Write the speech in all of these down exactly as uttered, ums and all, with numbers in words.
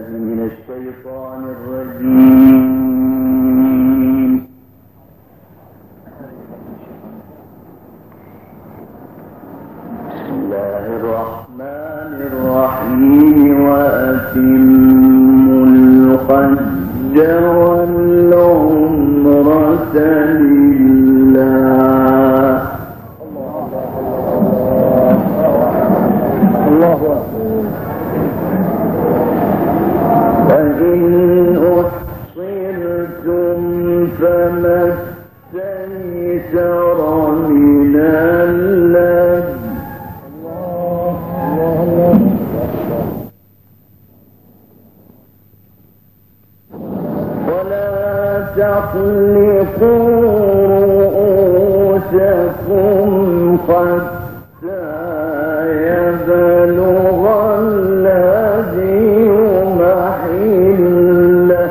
الشيطان الرجيم. بسم الله الرحمن الرحيم. وأتموا الحج والعمرة لله. الله أكبر. فإن أحصرتم فما استيسر من الهدي ولا تحلقوا رؤوسكم حتى يبلغ الهدي محله.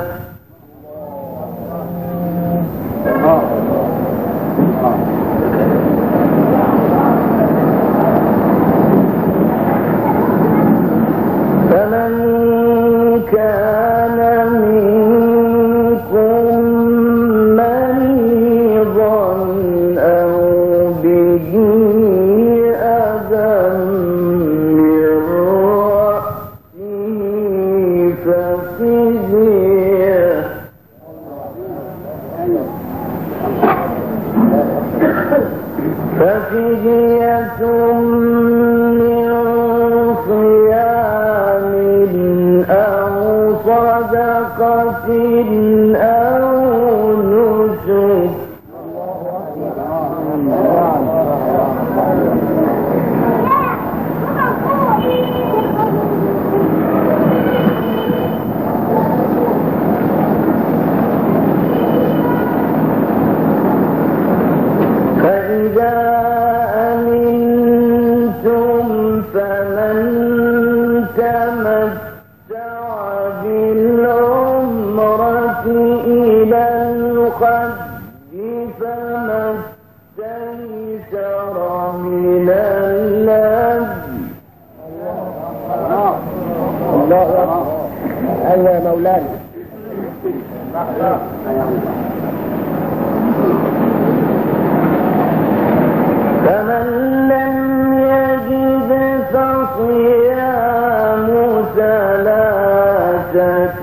فمن كان منكم مريضا أو به أذى من رأسه ففدية ففدية من صيام أو صدقة أو نسك. فإذا أمنتم فمن تمتع بالعمرة إلى الحج فما استيسر من الهدي. الله أكبر. أيوة يا مولانا. فمن لم يجد فصيام ثلاثة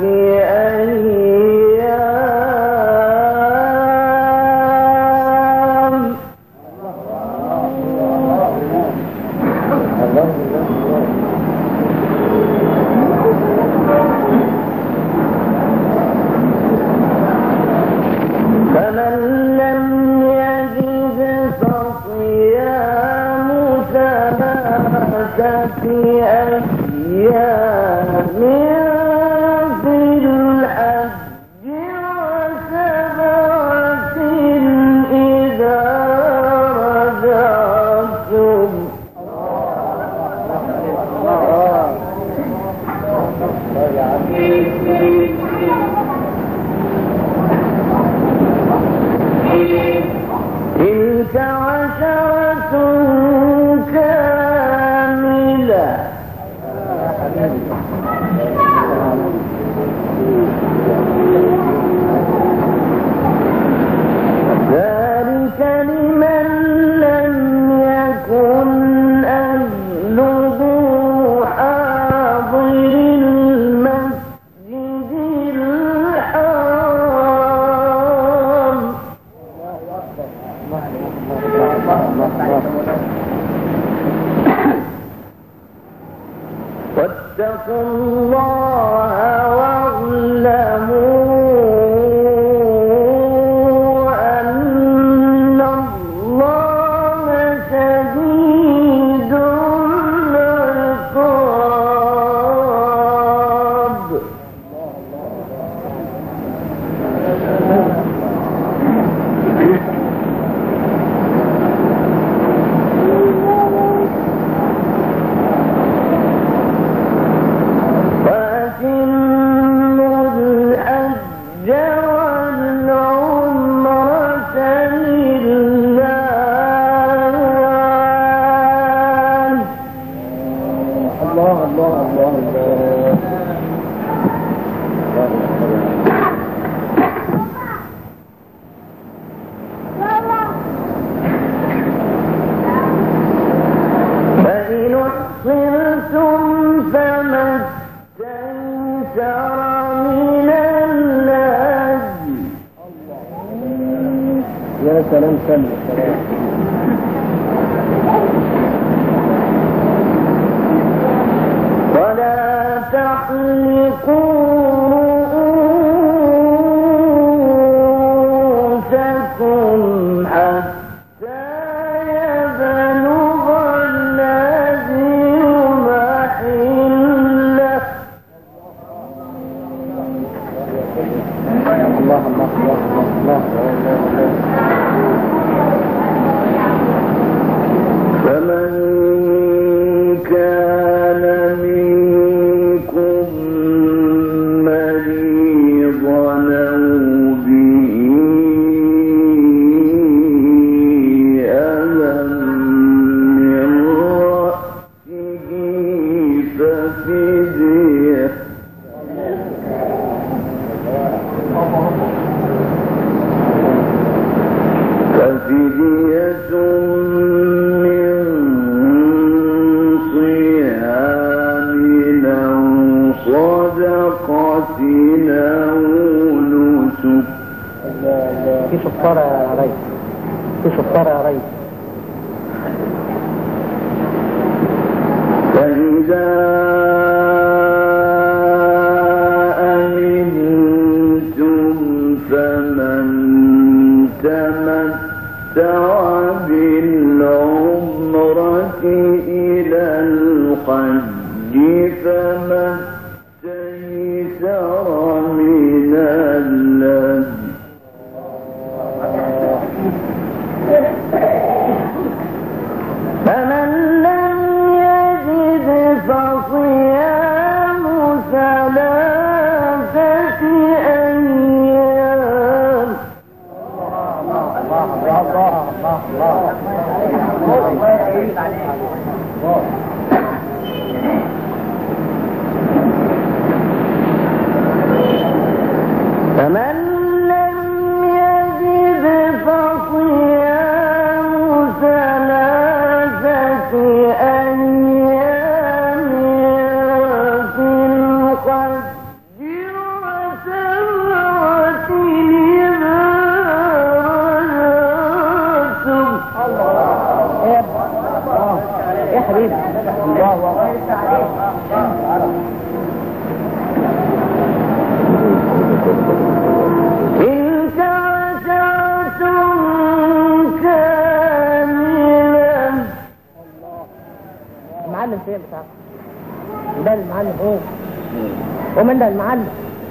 أيام. فمن لم يجد فصيام ثلاثة أيام في الحج وسبعة إذا رجعتم. تلك عشرة كاملة. ذلك لمن لم يكن أهله حاضر المسجد الحرام. واتقوا الله واعلموا أن الله شديد العقاب. وأتموا الحج والعمرة لله. الله الله الله الله. يا سلام سلام سلام. ولا تحلقوا رؤوسكم حتى يبلغ الذي محله. الله الله الله الله الله. فمن كان منكم مريضا أو به أذى من رأسه ففدية ففدية من صيام أو صدقة أو نسك. في شفارة يا ريس، في شفارة يا ريس. فإذا أمنتم فمن تمتع بالعمرة إلى الحج فما استيسر من الهدي. فمن لم يجد فصيام ثلاثة أيام. فمن لم يجد فصيام ثلاثة أيام في الحج وسبعة إذا رجعتم. يا حبيبي الله الله. تلك عشرة كاملة. المعلم فين بتاعك؟ ده المعلم هو ومن ده المعلم؟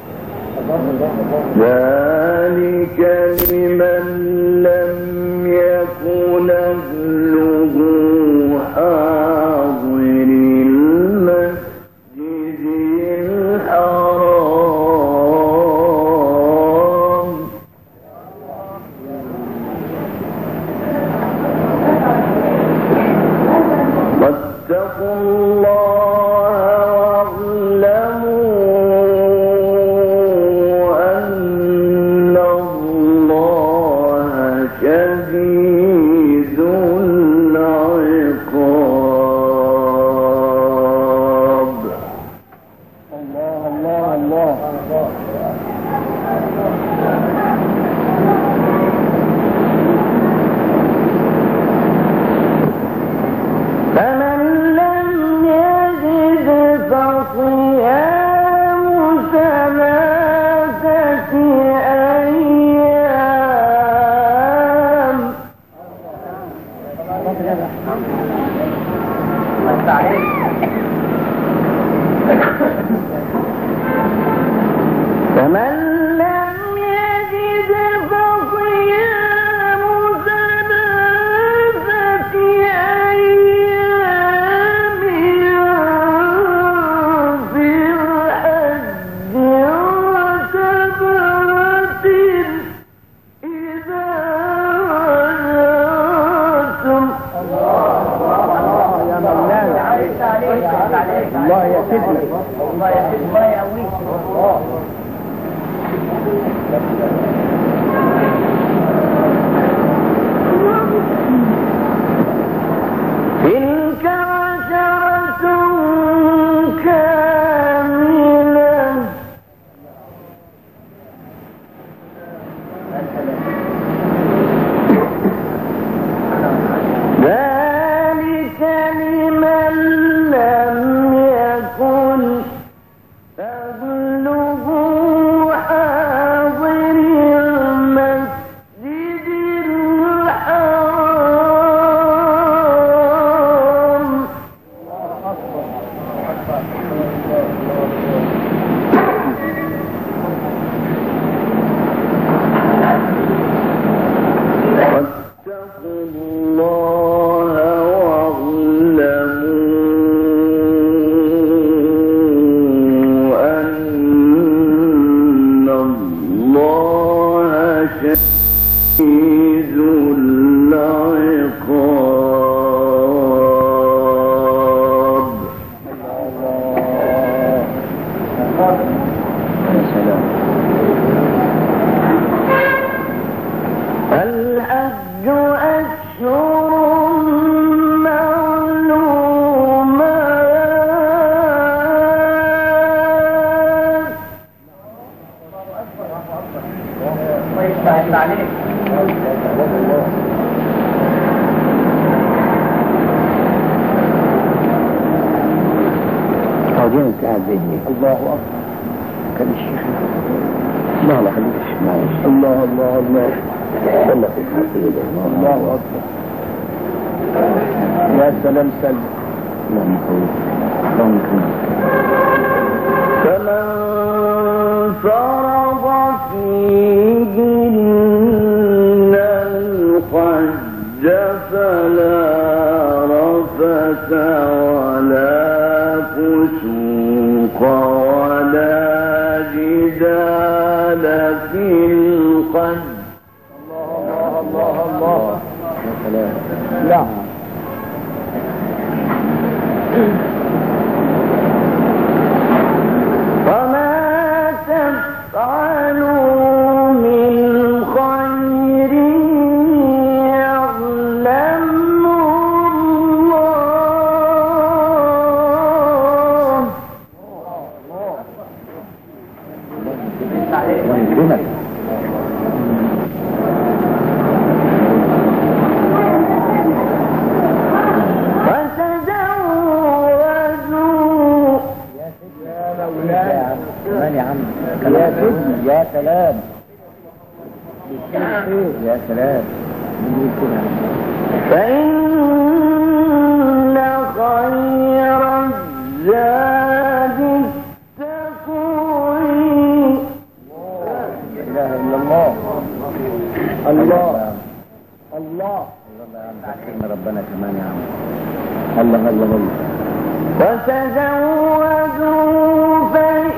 ذلك لمن لم يكن أهله حاضر المسجد الحرام. واتقوا الله واعلموا أن الله شديد العقاب. الله الله الله. فمن لم يجد فصيام ثلاثة أيام. فمن لم يجد فصيام ثلاثة أيام في الحج وسبعة إذا رجعتم. يا مولانا الله يا سيدي الله يا سيدي الله يقويك. تلك عشرة كاملة. يا سلام. الحج أشهر معلومات. قاعدين قاعد زي الله أكبر. كان الشيخ لا لا خليك الشيخ معلش. الله الله الله والله في الحقيقة الله أكبر. يا سلام سلم. اللهم كريم اللهم كريم. فمن فرض فيهن الحج فلا رفث ولا فسوق ولا جدال في الحج. الله الله الله يا سلام. لا وما تفعلوا من خير يعلمه الله. الله يا عم. يا سيدي يا سلام يا سلام. فإن خير الزاد التقوى. لا إله إلا الله. الله الله ذكرنا ربنا كمان يا عم. الله الله الله. وتزودوا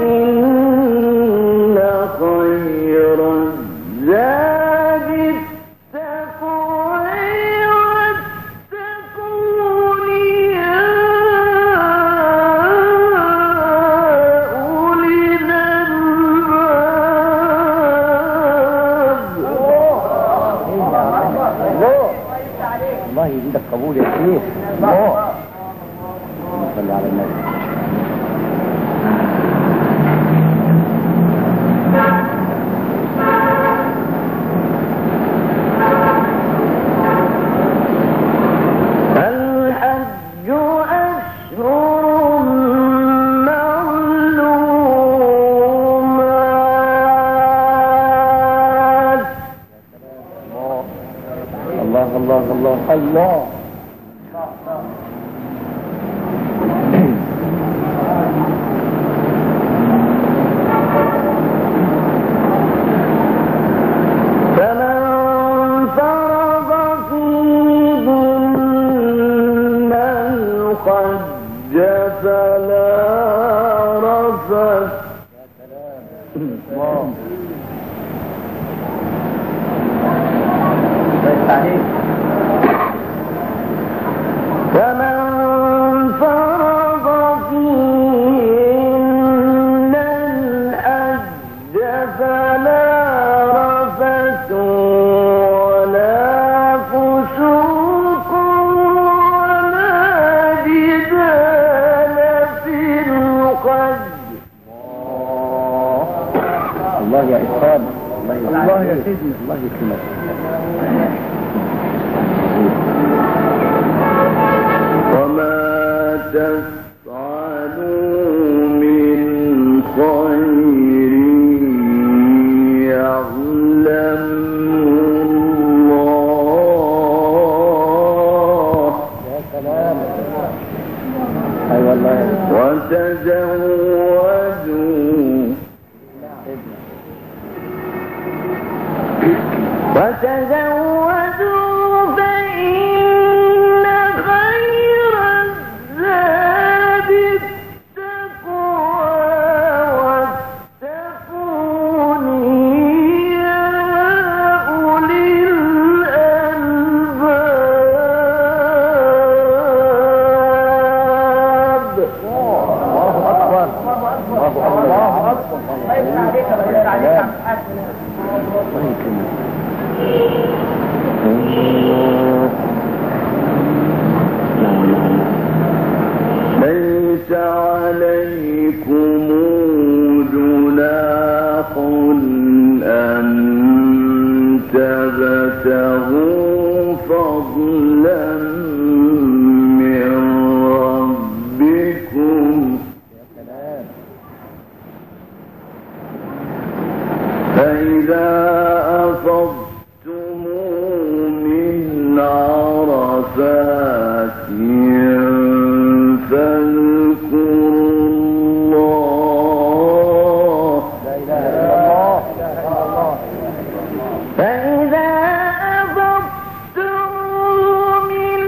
فإن خير الزاد التقوى واتقون يا أولي الألباب. الله يزيدك قبول يا شيخ. الله صل على النبي. الحج أشهر معلومات. الله الله الله الله. فلا رفث. فمن فرض فيهن الحج فلا رفث ولا فسوق ولا جدال في الحج. الله يا إخوان. الله يا سيدي. الله يكرمك. وما تفعلوا من خير يعلمه الله. يا سلام. أي والله. وتزودوا وتزودوا فإن خير الزاد التقوى واتقون يا أولي الألباب. الله أكبر. الله أكبر. الله يفتح عليك الله يفتح عليك. ليس عليكم جناح أن تبتغوا فضلا من ربكم فإذا أفضتم من عرفات فاذكروا الله فإذا أفضتم من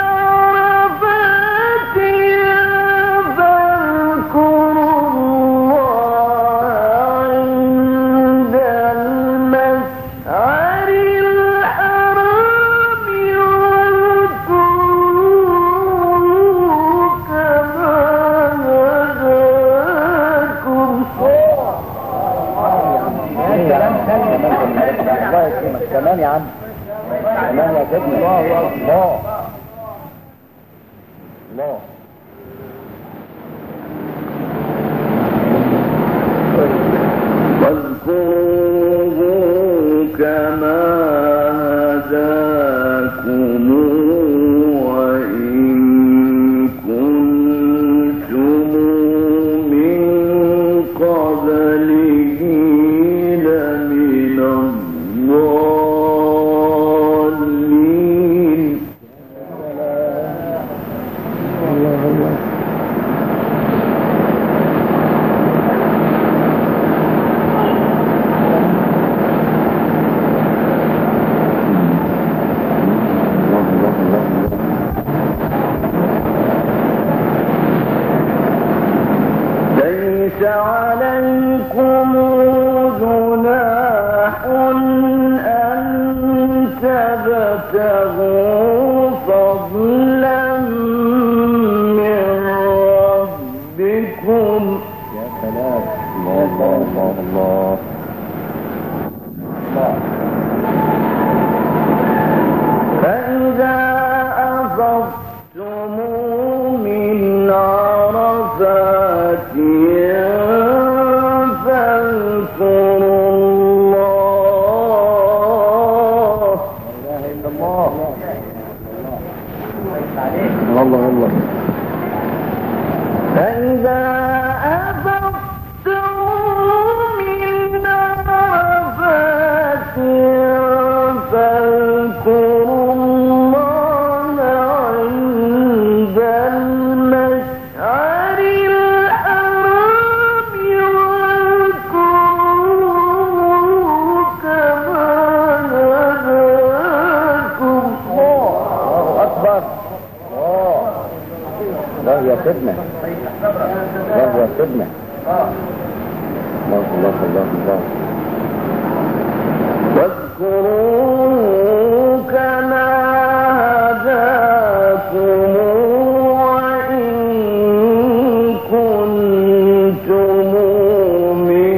عرفات فاذكروا الله عند المشعر الحرام واذكروه كما هداكم. الله يكرمك كمان يا عم كمان يا سيدنا. الله الله الله واذكروه كما هداكم وإن كنتم من قبله لمن الضالين. ليس عليكم جناح أن تبتغوا فضلا من ربكم. يا سلام. الله الله الله الله. فإذا أفضتم من عرفات فاذكروا الله. لا إله إلا الله. الله الله. فإذا أفضتم من عرفات فاذكروا الله عند المشعر الحرام واذكروه كما هداكم. الله أكبر. الله الله يا سيدنا. الله يا سيدنا. الله الله الله الله. واذكروه كما هداكم وإن كنتم من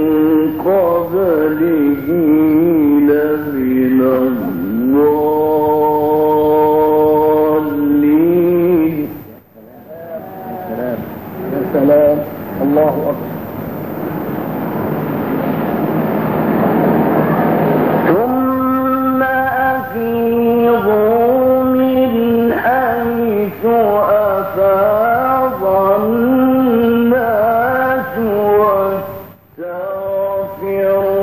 قبله لمن الضالين. سلام يا سلام. الله أكبر. ثم أفيضوا من حيث أفاض الناس واستغفروا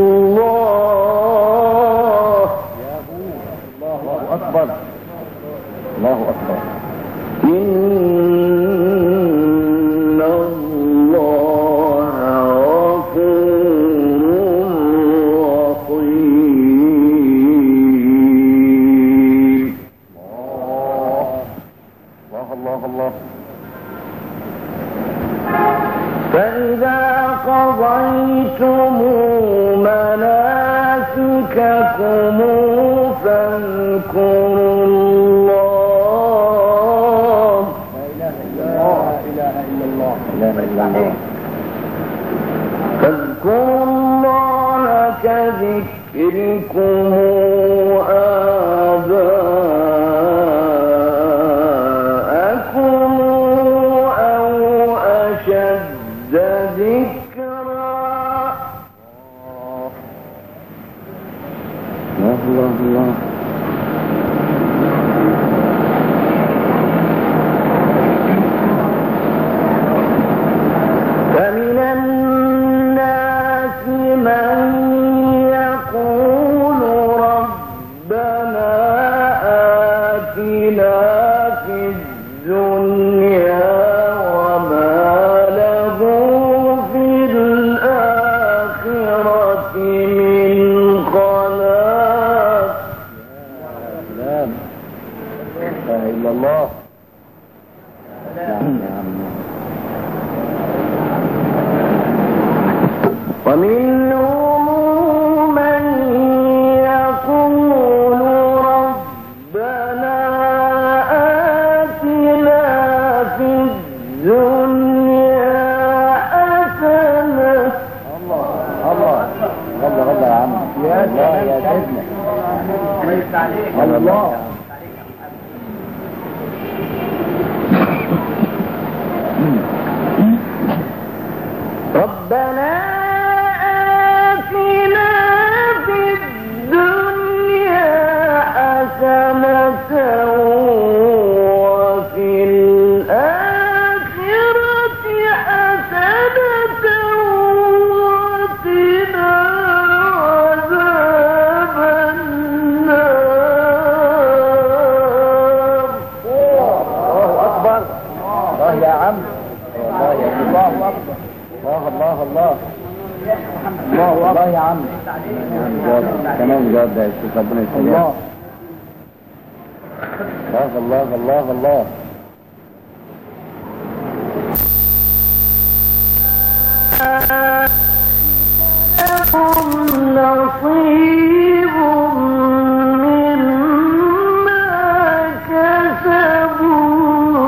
الله. الله أكبر. الله أكبر. إن الله غفور رحيم. الله الله الله. فإذا قضيتم مناسككم فاذكروا الله. لا إله إلا الله. لا إله إلا الله. فاذكروا الله كذكركم آباءكم أو أشد ذكرا. الله الله الله. فمن الناس من يقول ربنا آتنا في الدنيا وما له في الآخرة من خلاق. لا إله إلا الله. نعم نعم. ومنهم من يقول ربنا آتنا في الدنيا حسنة. الله الله غلى غلى يا عم. يا الله يا سيدنا. الله. ربنا آتنا في الدنيا حسنة وفي الآخرة حسنة وقنا عذاب النار. الله أكبر. الله يا عم. الله يا الله أكبر. الله الله الله الله الله يا عم. كمان جواب ده يشوف ربنا يسلمك. الله الله الله الله الله. لهم نصيب مما كسبوا.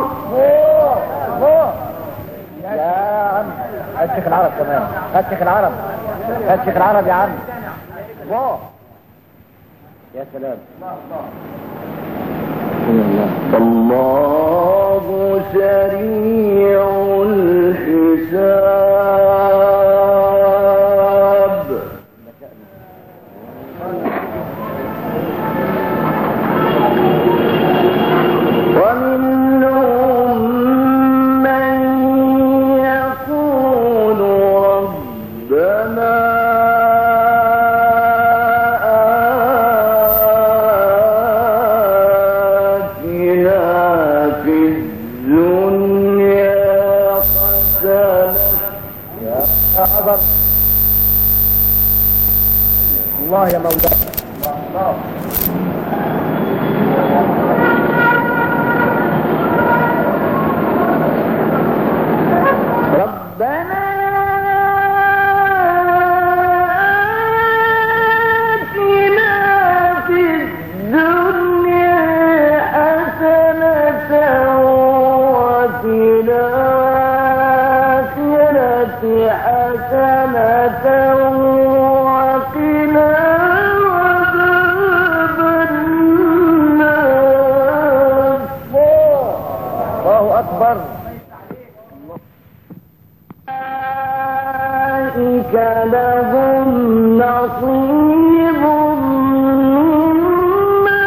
يا عم هات شيخ العرب كمان. هات شيخ العرب. هات شيخ العرب يا عم. الله يا سلام. الله سريع الحساب. ومنهم من يقول ربنا الله يا مولانا. الله ربنا آتنا في الدنيا حسنة وفي الآخرة حسنة وقنا عذاب النار. الله أكبر. أولئك لهم نصيب مما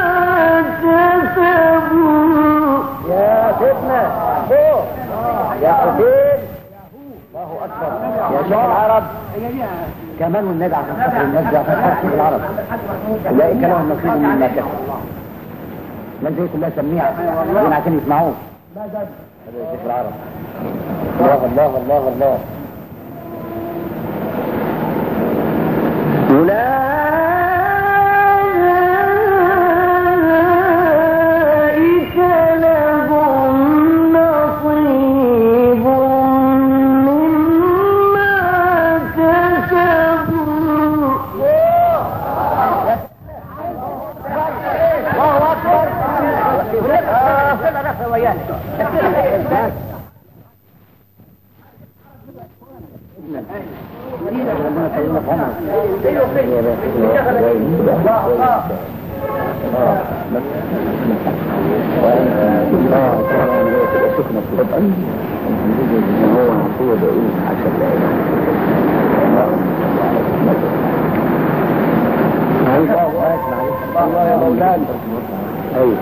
كسبوا. يا سيدنا فوق يا حسين. الله أكبر يا شيخ العرب. كمان والنبي عشان خاطر الناس دي عشان خاطر شيخ العرب. أولئك لهم نصيب مما كسبوا. الناس دي كلها سميعة دين عشان يسمعوه. هذا يا شيخ العرب. الله الله الله الله. أولئك لهم نصيب مما كسبوا. الله أكبر. آه وياك. ربنا يطول لك عمرك. هو هو بيقول عشان الله يا مولانا. ايوه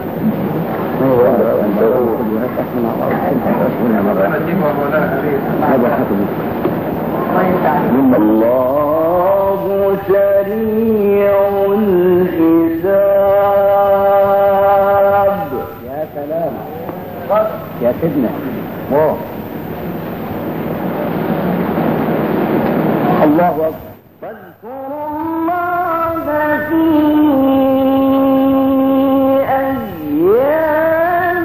الله سريع الحساب. يا سلام يا سيدنا. واو الله أكبر. واذكروا الله في أيام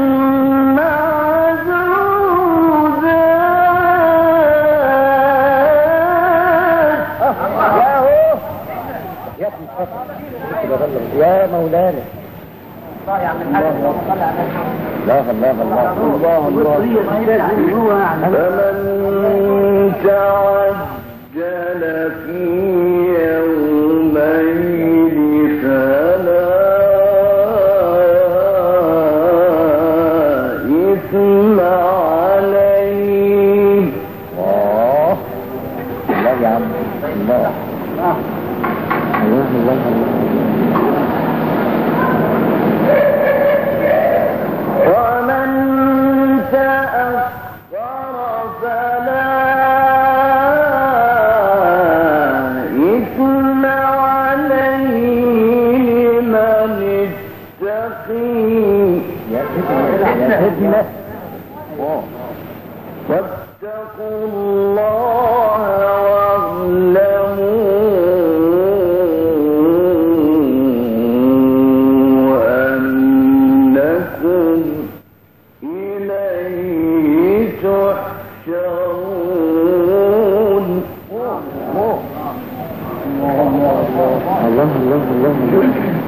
معدودات. يا مولانا لا الله الله الله الله. فمن تعجل في يومين فلا إثم عليه. الله الله يا عم الله الله الله ومن تأخر فلا إثم عليه من اتقي. يا سيدنا واتقوا الله واعلموا أنكم إليه تحشرون. الله الله الله.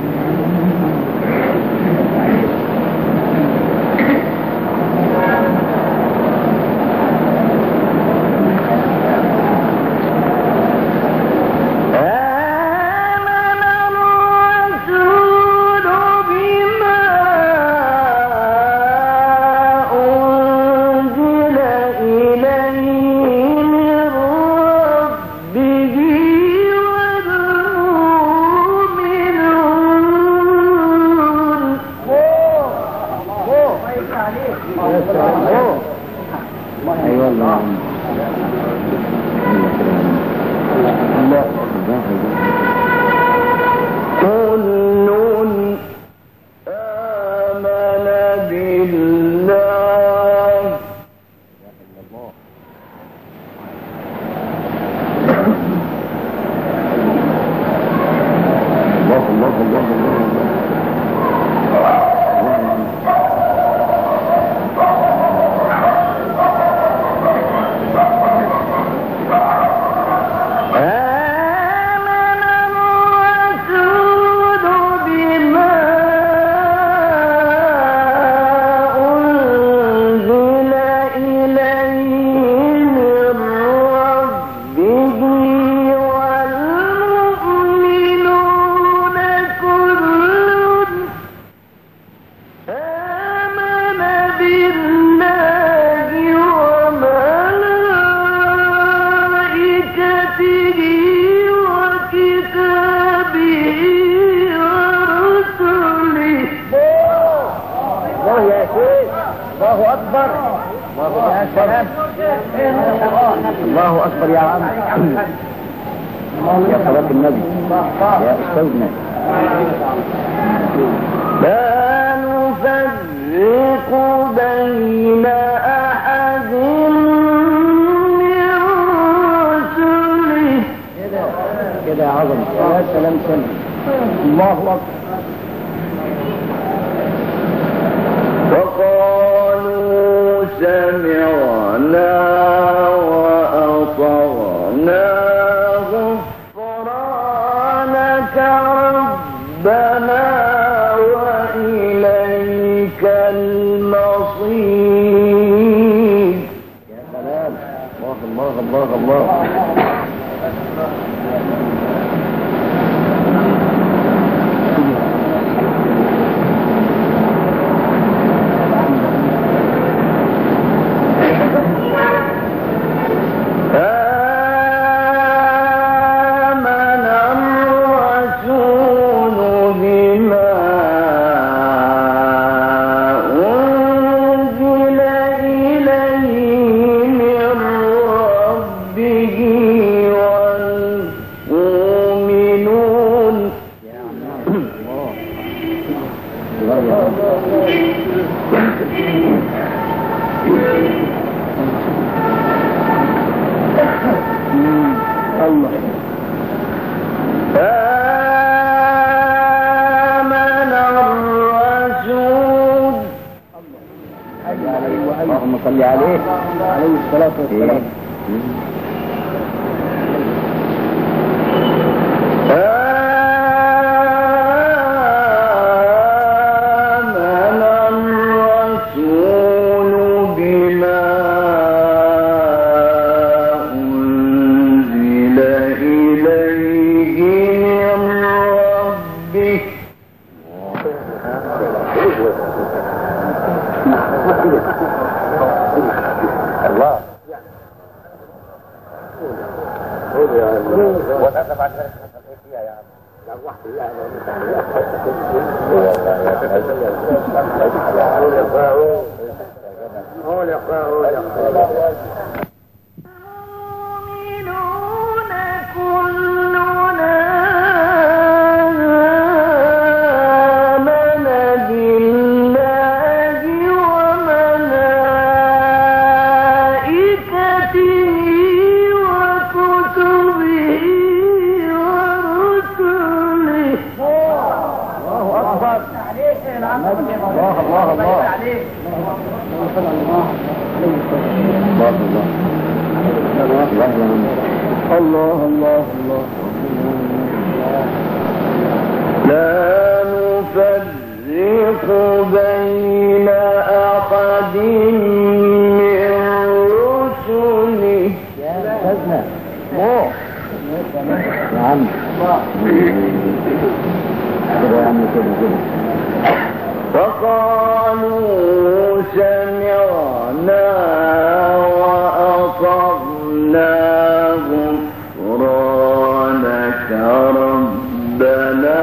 الله أكبر يا عم يا صلاة النبي يا أستاذنا. لا نفرق بين أحد من رسله. كده يا عظم يا سلام سلام. الله أكبر. وقالوا سمعنا وأطعنا غفرانك ربنا وإليك المصير. يا سلام الله الله الله الله الله. اللهم صل عليه عليه الصلاة والسلام. الله الله الله. لا نفرق بين أحد من رسله. يا أستاذنا الله يا عم كده يا عم كده كده. فقالوا سمعنا وأطعنا غفرانك ربنا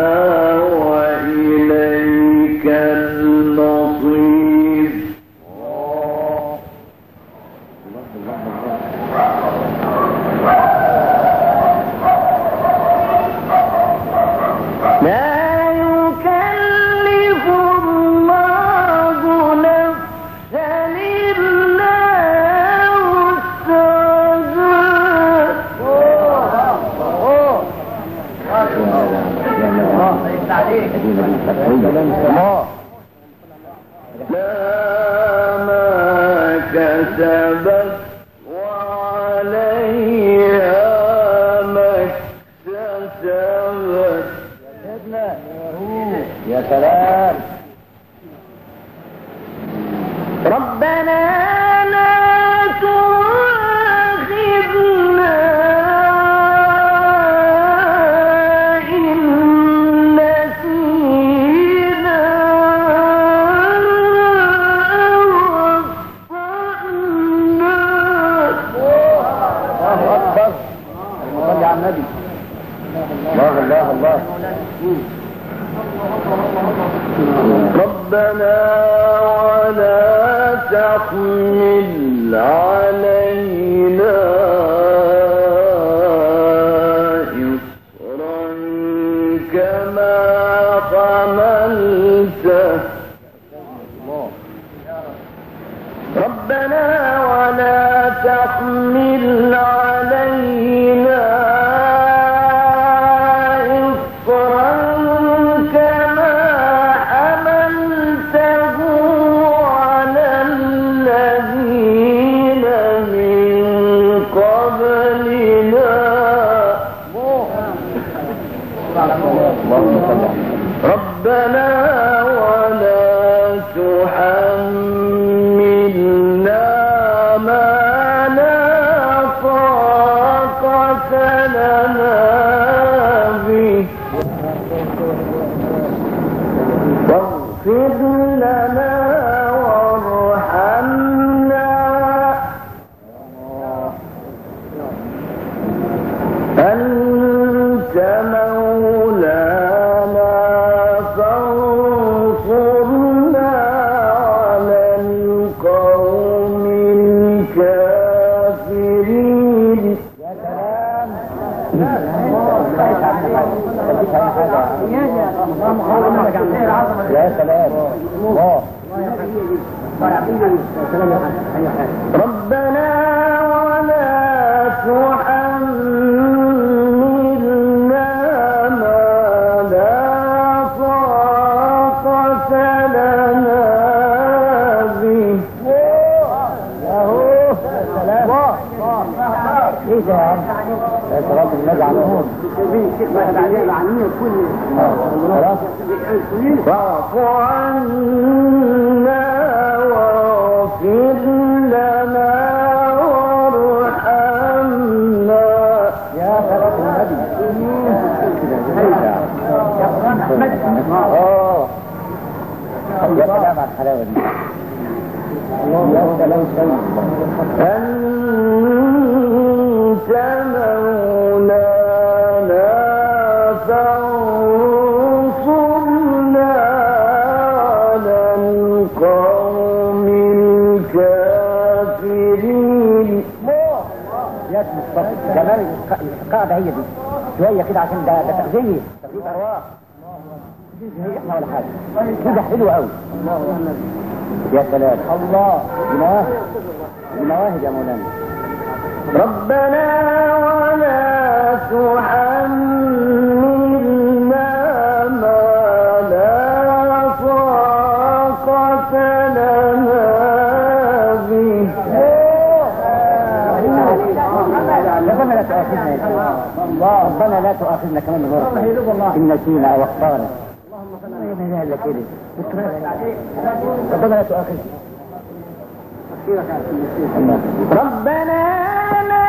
وإليك المصير. كسبت وعليها ما اكتسبت. يا سلام. ربنا لا تؤاخذنا إن نسينا الله الله الله. ربنا ولا تحمل علينا إصرا كما حملته. ربنا ولا تحمل علينا إصرا كما حملته لنا به واغفر لنا وارحمنا أنت مولانا فانصرنا على القوم الكافرين. يا سلام الله. ربنا ولا تحملنا ما لا طاقة لنا به. ياهو سلام ايه ده يا عم؟ يا سلام النبي على النور. واعف عنا واغفر لنا وارحمنا. يا سلام النبي. اه يا سلام على الحلاوه دي. يا سلام سيد أنت مولانا فانصرنا على القوم الكافرين. يا مصطفى كمان القاعده هي دي شويه كده عشان ده ده تغذيه تغذيه ارواح. احنا ولا حاجه كده حلو قوي. يا سلام الله. المواهب المواهب يا مولانا. ربنا ولا تحملنا ما لا طاقة لنا به. ربنا لا تؤاخذنا يا سيدي. الله ربنا لا تؤاخذنا كمان مرة إن نسينا أو أخطأنا. اللهم صل كده ربنا لا تؤاخذنا. ربنا لا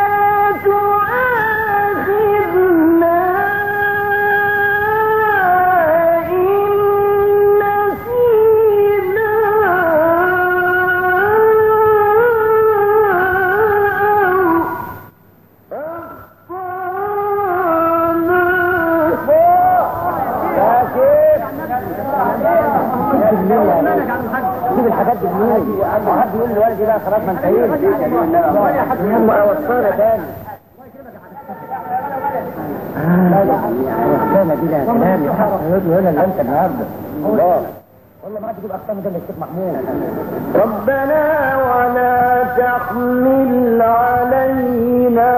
تؤاخذنا إن نسينا شوف الحاجات دي منين؟ وحد يقول لوالدي لا خلاص ما انتهينا. هم اوصانا تاني. وصانا دي لها كلام يحط يقول هنا اللي انت النهارده. الله والله ما عاد تجيب اقسام ده الشيخ محمود. ربنا ولا تحمل علينا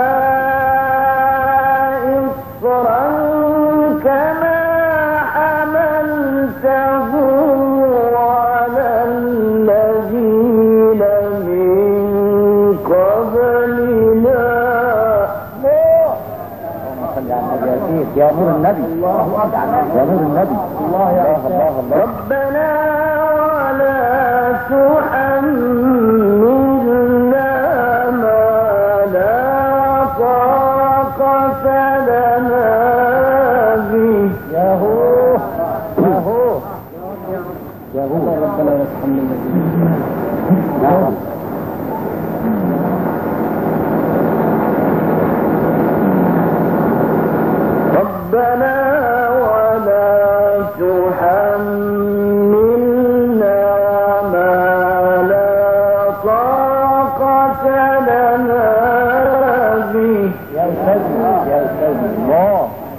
إصرا كما حملته على الذين من قبلنا. اللهم صل على النبي يا سيدي يا نور النبي. الله اكبر يا نور النبي. الله يا الله الله. ربنا ولا تحملنا ما لا طاقة لنا به. ياهو ياهو ياهو ربنا لا تحملنا. ربنا ولا تحملنا ما لا طاقة لنا به. يا سيدي يا سيدي الله.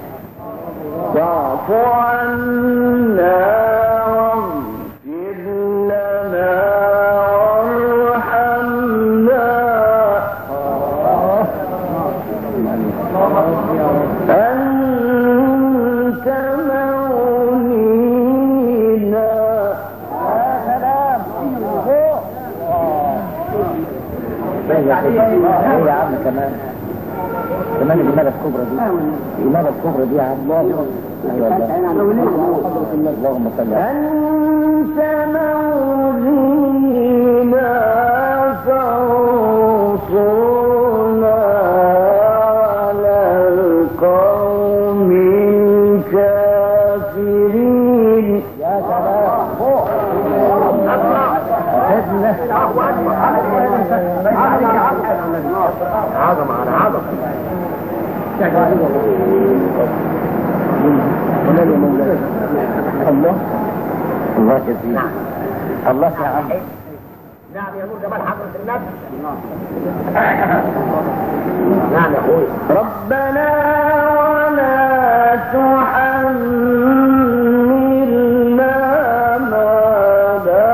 واعف عنا واغفر لنا وارحمنا أنت مولينا. يا سلام ايه يا عم كمان كمان الإمالة الكبرى دي الإمالة الكبرى دي يا عم. الله ايوه الله. اللهم صل على أنت مولينا فانصرنا على عظمة على عظمة. الله الله جزيلا. الله يا عم. نعم يا نور جمال حضرة النبي. نعم يا اخوي. ربنا ولا تحملنا ما لا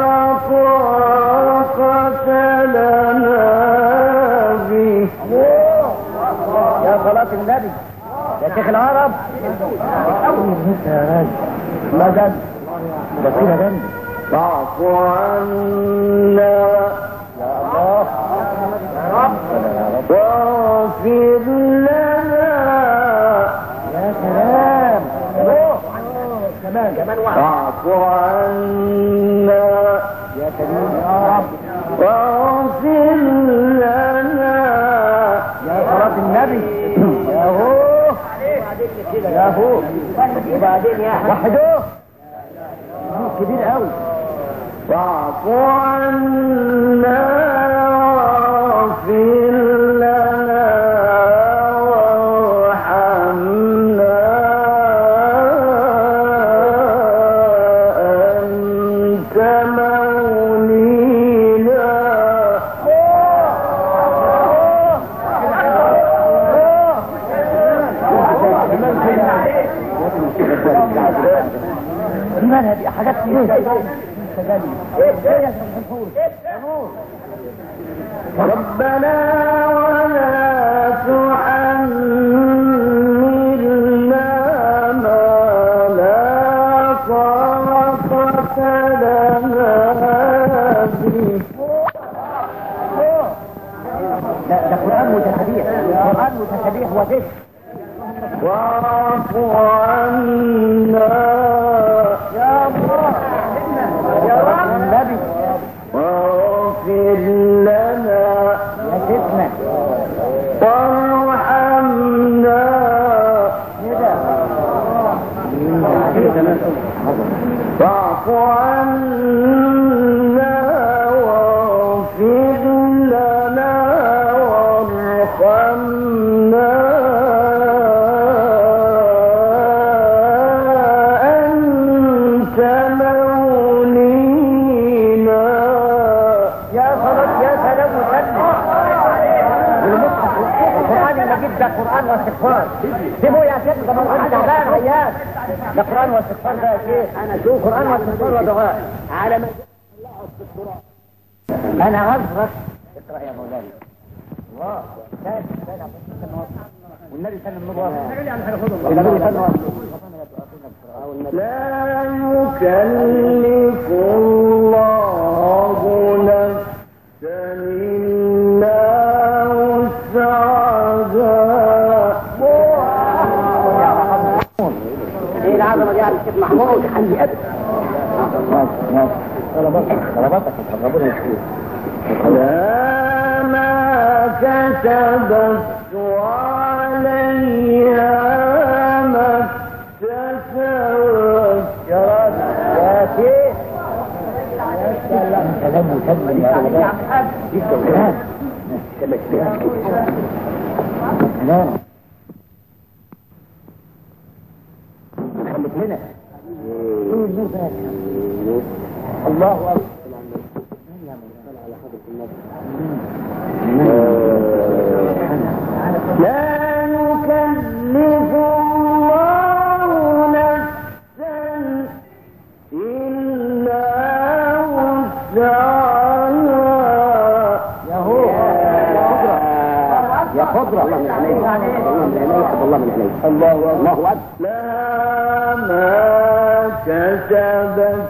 طاقة لنا به. يا صلاة النبي يا شيخ العرب. لا جد بصيرة جد. فاعف عنا يا الله يا رب واغفر لنا. يا سلام. كمان كمان واحد. فاعف عنا يا كريم يا رب واغفر لنا. يا صلاة النبي. يا هو يا هو وبعدين يا وحده كبير قوي. فاعف عنا واغفر لنا وارحمنا أنت مولينا. مالها دي حاجات ربنا ولا تحملنا ما لا طاقة لنا به. ده ده قرآن متسبيح. قرآن متسبيح وذكر. واعف عنا يا الله يا رب النبي. واغفر لنا يا سيدنا وارحمنا. فاعف عنا واغفر لنا وارحمنا أنت مولينا. يا صلاة يا سلام وسلم. القرآن المجيد ده قرآن واستغفار. سيبوه يا شيخ ده موضوع تعبان عيال. ده قرآن واستغفار ده يا شيخ. انا شوف قرآن واستغفار ودعاء على ما انا عذرك. اقرأ يا مولانا. الله ثاني ثاني والنبي سلم النور والنبي سلم لا يكلف الله نفسا إلا وسعها. ايه العظمه دي يا الشيخ محمود؟ عندي ابد طلباتك طلباتك ربنا يشفيك. لا ما كسبت وعليها ما اكتسبت. يا راجل يا شيخ يا سلام كلام مسلم يا ولاد. دي الدورات كما كده سلام. خليك لنا الله اكبر. لا يكلف الله نفسا إلا وسعها. يا هو يا قدرة الله من عليك الله من عليك الله من عليك الله الله أكبر. لا ما كسبت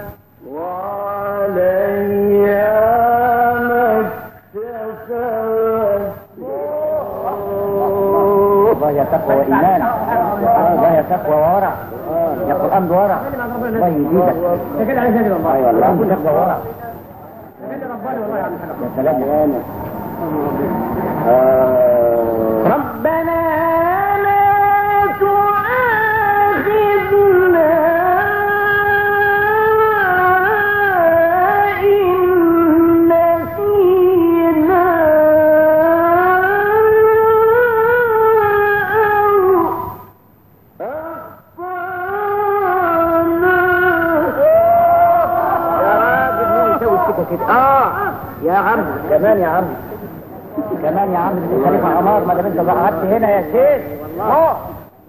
وعليها ما اكتسبت. الله يا تقوى وإيمان. الله يا تقوى وورع. يا قرآن بورع. الله يزيدك. انت كده عايز اجي والله. اي والله تقوى وورع. يا سلام يا انا. ربنا لا تؤاخذنا إن نسينا عم كمان يا عم كمان يا عم خليفه عمار ما دام انت قعدت هنا يا شيخ والله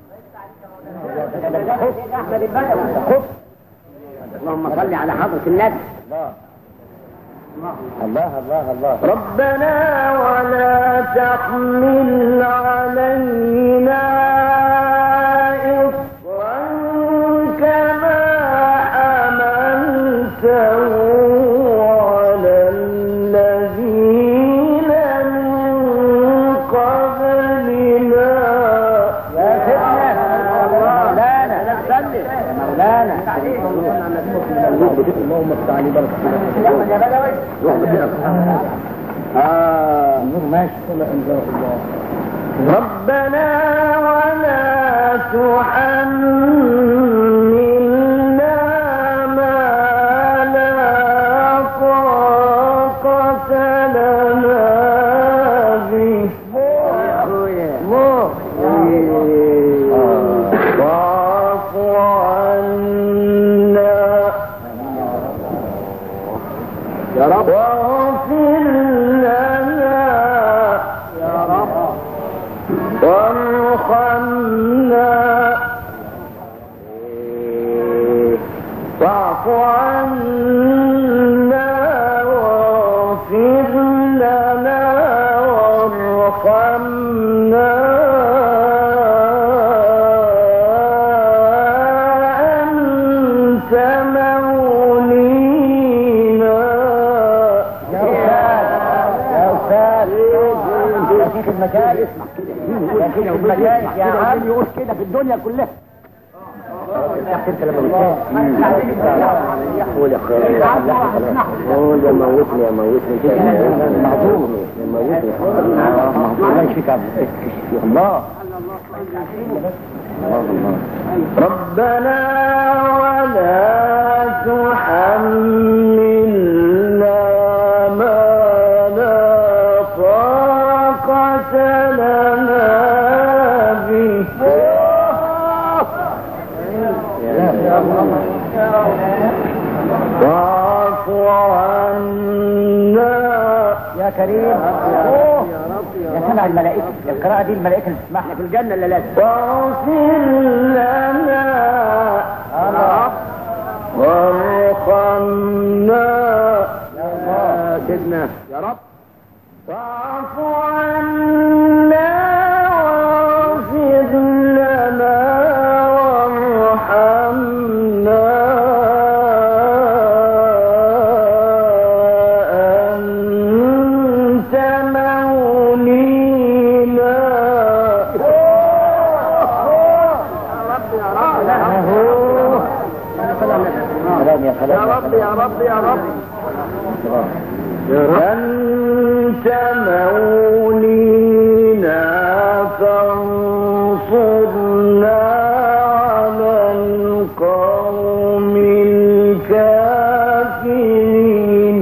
احمد البدوي اللهم صل على حضره النبي الله الله الله ربنا ولا تحمل علينا إصرا كما حملته على الذين من قبلنا يا سيدنا مولانا مولانا اللهم استعلي بركة يا بدوي اه ماشي ربنا ولا تحملنا ما لا طاقة لنا به واعف عنا يا رب واغفر لنا يا رب وارحمنا واعف عنا واغفر لنا وارحمنا أنت مولينا يا أستاذ يا شيخ المجالس يا شيخ المجالس يا عم يقول كده في الدنيا كلها انت لما قول يا اخويا قول يا موتني يا موتني معذور موتني الله يشفيك الله ربنا ولا تحملنا ما لا طاقة لنا به واعف عنا يا كريم يا سمع الملائكة القراءة دي الملائكة اللي تسمعنا في الجنة اللي لازم واغفر لنا وارحمنا يا سيدنا يا رب واعف عنا واغفر لنا وارحمنا أنت مولينا يا رب يا رب يا رب أنت مولينا فانصرنا على القوم الكافرين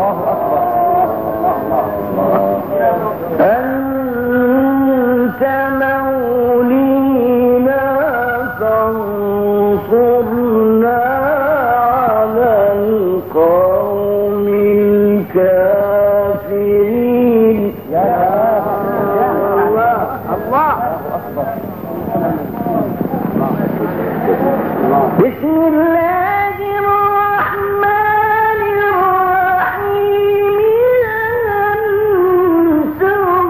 أنت مولينا فانصرنا على القوم الكافرين يا الله الله بسم الله الرحمن الرحيم أنتم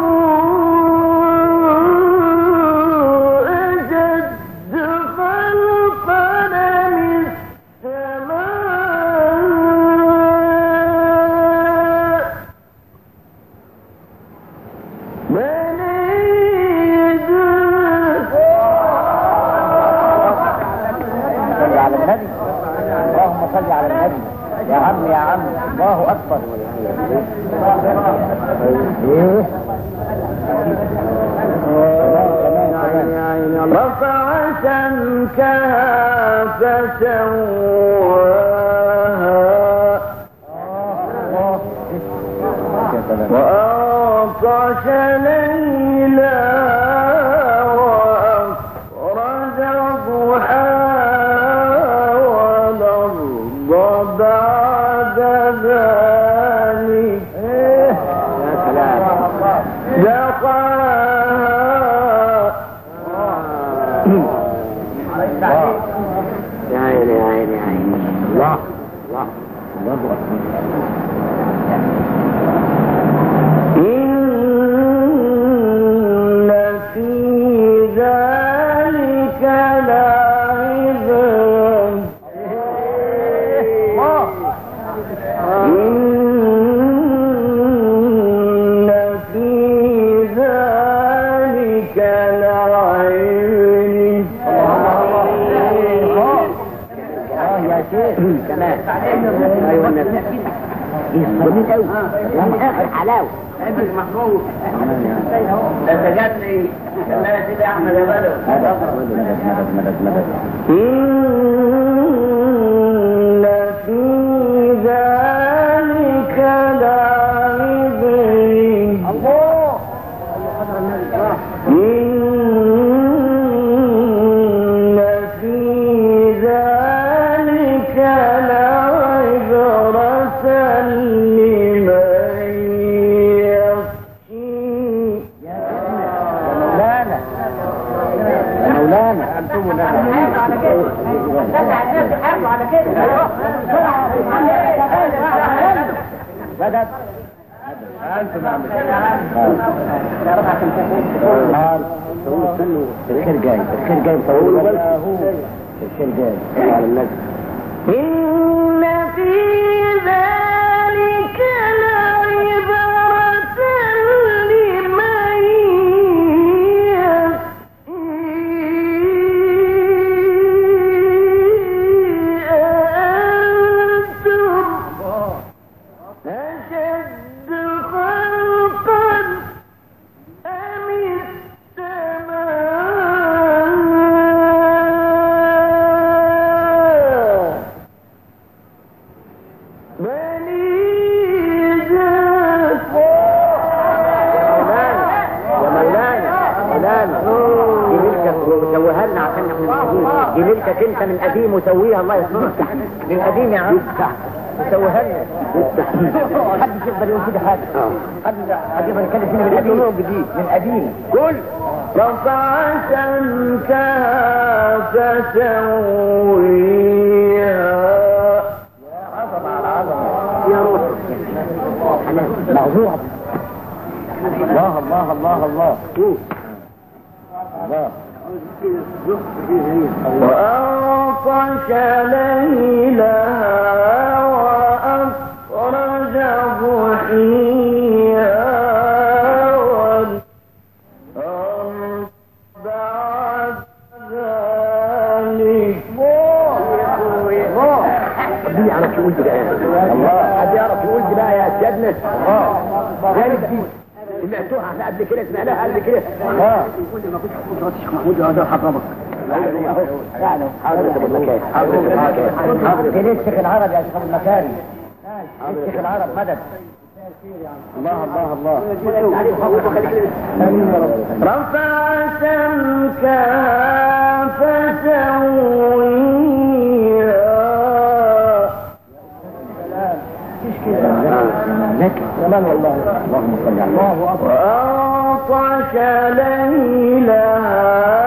أشد خلقا من السماء بنيت صل على النبي اللهم صل على النبي يا عم يا عم الله اكبر رفع سمكها فسواها وأغطش ليلها وأخرج ضحاها والأرض بعد ذلك يا عيني يا عيني يا عيني. الله الله الله أكبر. إن في ذلك لعبرة. إن في ذلك كمان ايوه النبي جميل قوي من اخر حلاوه عندك محفوظ ده انت جاتني كمان يا سيدي احمد يا بدر مدد مدد مدد مدد إن في ذلك لعبرة. الله إن في ذلك لعبرة لمن يخشي. يا مولانا يا مولانا انتم على كده حاربوا على كده مدد انتم عم الخير جاي الخير جاي طول الخير جاي على الناس. إن في ذلك لعبرة لمن يخشي. أأنتم أشد خلقا أم السماء بنيها. يا مولانا مولانا دي ملكك وسويها لنا عشان احنا من قديم. دي ملكك انت من قديم وسويها الله يسلمك من قديم يا عم سويها لنا. محدش يقدر يقول كده حاجه. حد حد يقدر يتكلم فينا من قديم جديد من قديم. قول رفع سمكها فسويها. عظمه على عظمه يا روح موضوع. الله الله الله الله الله وأغطش ليلها وأخرج ضحيها والأرض بعد ذلك. دي يعرف يقول دي بقى الله. حد يعرف يقول دي بقى يا سيادنا. اه غالب دي سمعتوها احنا قبل كده سمعناها قبل كده. اه يقول لي ما فيش حفظ الشيخ محمود هذا حضرتك يعني حاضر ابو المكاري حاضر ابو المكاري حاضر فين الشيخ العرب يا شيخ ابو المكاري. الشيخ العرب مدد. الله الله الله رفع سمكها فسويها. لك كمان والله. اللهم صل على الله اكبر. وأغطش ليلها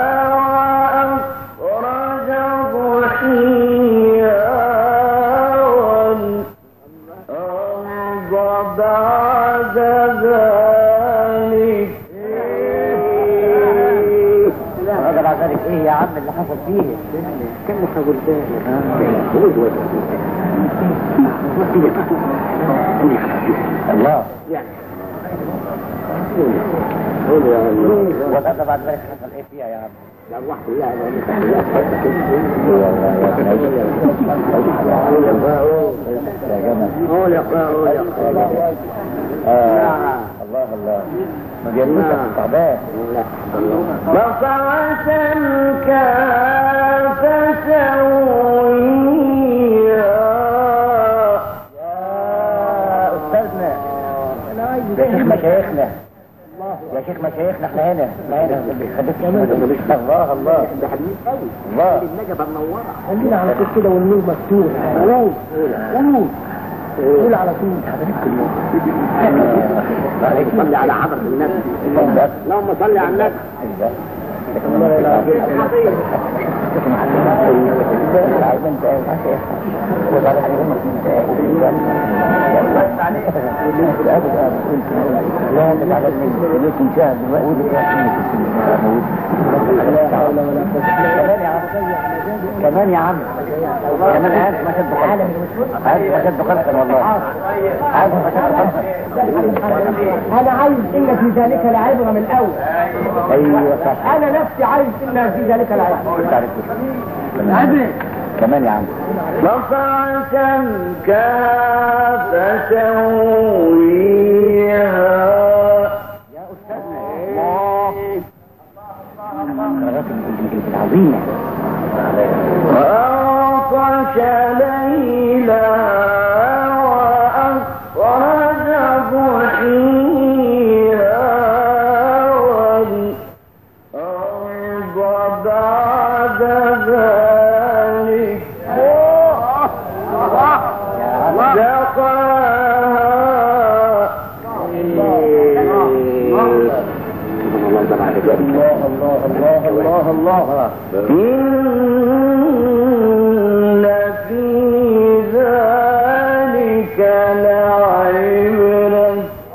وأخرج ضحيها والأرض بعد ذلك. هذا بعد ذلك ايه يا عم اللي حصل فيه؟ كم قلتها الله وهذا بعد ذلك حصل ايه فيها يا عم؟ الارواح كلها يا جماعه يا الله الله ما جالوش الصعبان. رفع سمكها فسويها. يا استاذنا يا شيخ مشايخنا يا شيخ مشايخنا احنا هنا احنا هنا الله الله ده حبيب قوي الله النجبه منوره. خلينا على طول كده والنور مفتوح. قول قول قول على طول حضرتك كلهم. صلي على حضرة النبي. اللهم صل على النبي. كمان يا عم كمان عارف ما شد خلقا عارف ما شد خلقا والله عارف ما شد خلقا. انا عايز ان في ذلك العبرة من الاول. ايوه صح. انا نفسي عايز ان في ذلك العبرة. كمان يا عم رفعة كاف سويها يا استاذنا الله العظيمة وأغطش ليلها وأخرج ضحيها والأرض بعد ذلك الله الله الله الله إن في ذلك لعبرة.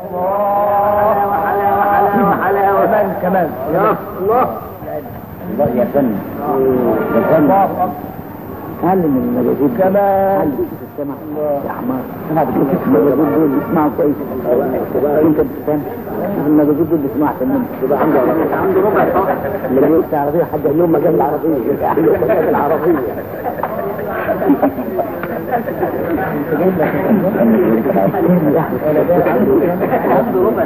كمان كمان يا الله الله يا فن يا فن علم المجازين كمان علم السمع يا عمار انا بشوف المجازين دول بيسمعوا كويس انت بتفهم المجازين دول بيسمعوا تمام يبقى عنده عنده ربع صح اللي بيقول العربيه حد اليوم مجال العربيه مجال العربيه عنده ربع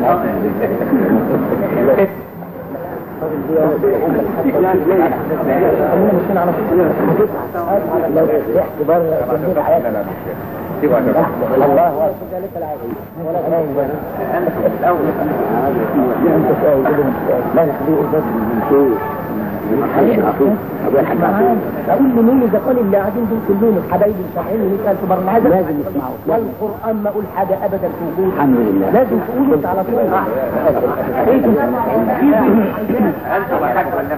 صح لو رحت بره تنزل حياتك الله اكبر ذلك العظيم ولا غنايم بس انت ساوي كده لا نخليه بس من شيء اقول له مين اذا كان اللي قاعدين دول كلهم حبايبي سامعين مئة ألف مره لازم يسمعوا والقران ما اقول حاجه ابدا في وجود الحمد لله لازم تقول انت على طول انت وحاج ولا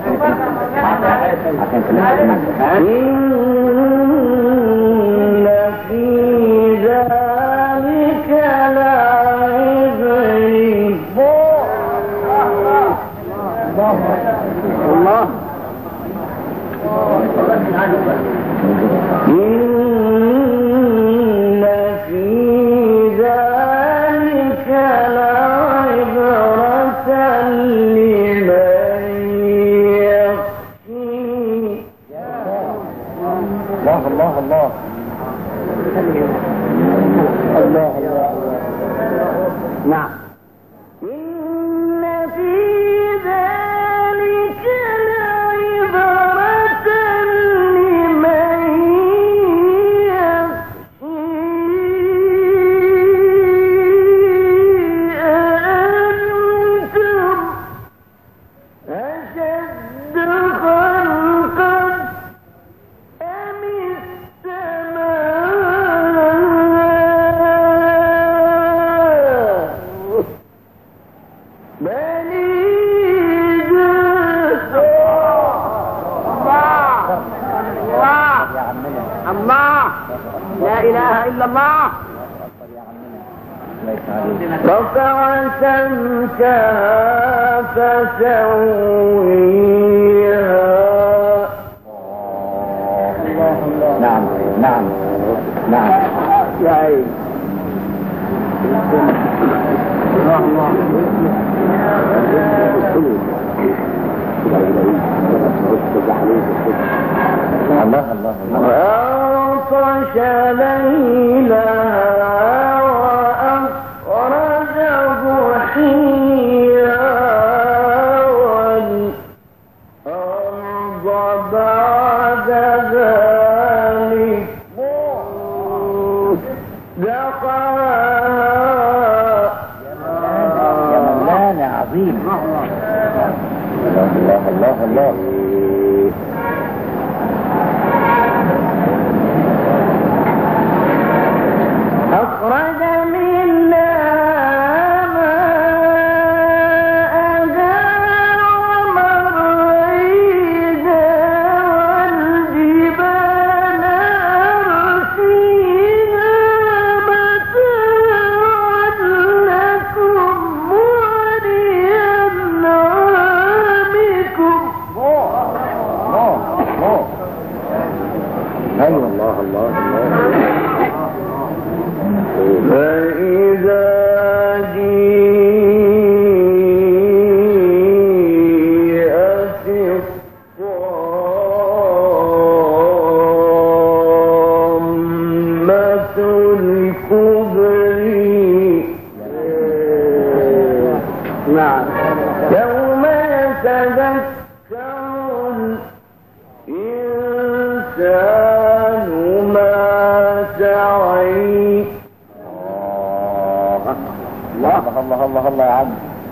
إن في ذلك لعبرة. الله إن في ذلك لعبرة لمن يخشى. الله الله الله الله الله نعم إن في ذلك لعبرة لمن يخشى. أنتم أشد خلقا أم السماء بنيت. الله لا اله الا الله. رفع سمكها فسويها. نعم نعم نعم يا عين الله الله وأغطش ليلها وأخرج ضحيها والأرض بعد ذلك دحاها. يا مولانا عظيم الله الله الله أخرج منها ماءها ومرعاها الإنسان ما سعي. الله الله الله الله يا عم.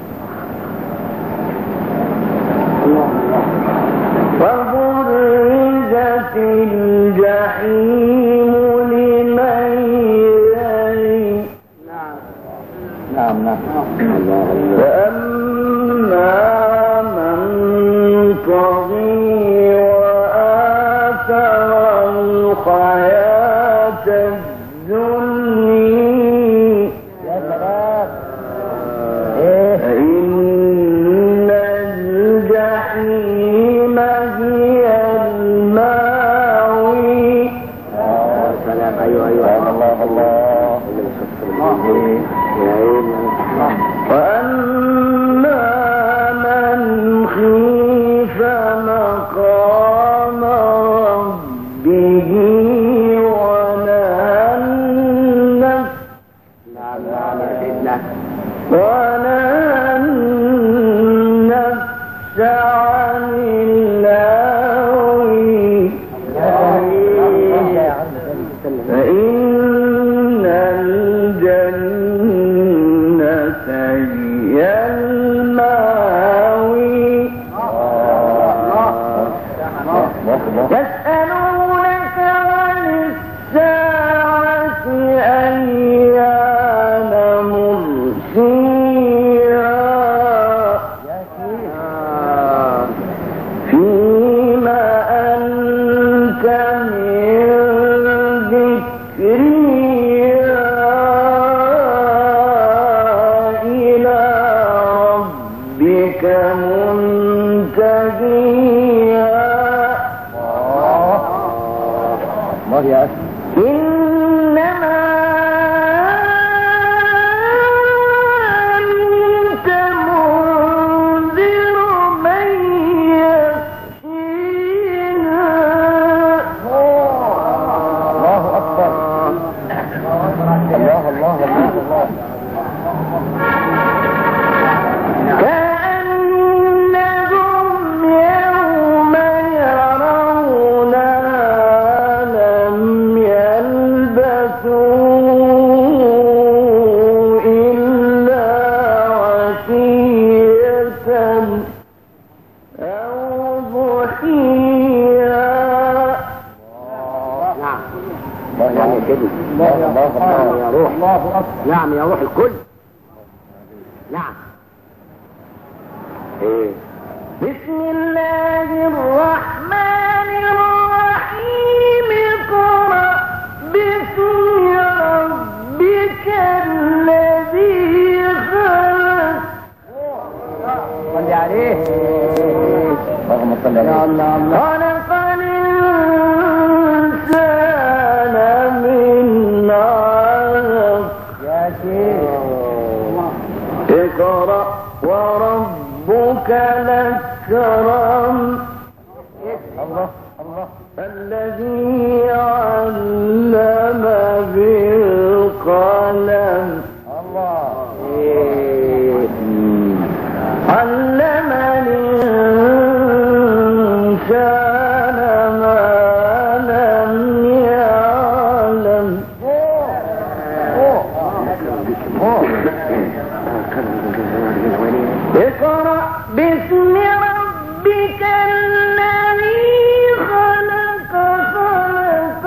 وبرزت الجحيم لمن يري. نعم نعم. فأما من طغي وآثر الحياة الدنيا فإن الجحيم هي المأوى. سلام. ايوه ايوه الله الله. وأما من خيف مقام ربه ونهى النفس ونهى النفس عن الهوى فإن الجنة هي المأوى. يسألونك عن الساعة أيان مرسيها فيما أنت من ذكرها إلى ربك منتهيها. الله يا أخي. إنما أنت منذر من يخشيها. الله أكبر. الله الله الله الله. كأنهم يوم يرونها لم يلبثوا إلا عشية أو ضحيها. الله يعني كده. الله الله الله يا روح. الله أكبر. نعم يا روح الكل. نعم. ايه بسم الله الرحمن الرحيم. اقرأ باسم ربك الذي خلق. صلي عليه. اللهم صل على الله الله. خلق الإنسان من علق. يا شيخ. اقرأ وربك الأكرم الله الله. الذي علم بالقلم الله. علم الإنسان ما لم يعلم. اقرأ باسم ربك الذي خلق خلق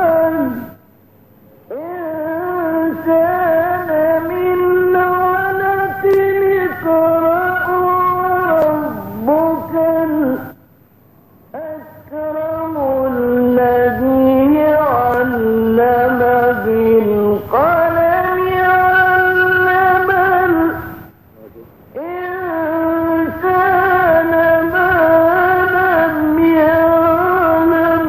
الإنسان من علق. اقرأ وربك الأكرم الذي علم بالقلم علم الإنسان ما لم يعلم.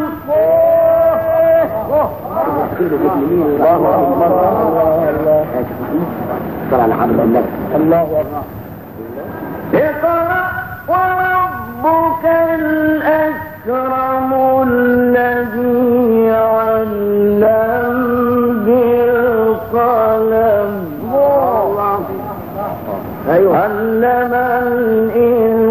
الله أكبر. صل على حضرة النبي. الله أكبر. اقرأ وربك الأكرم الذي علم بالقلم علم الإنسان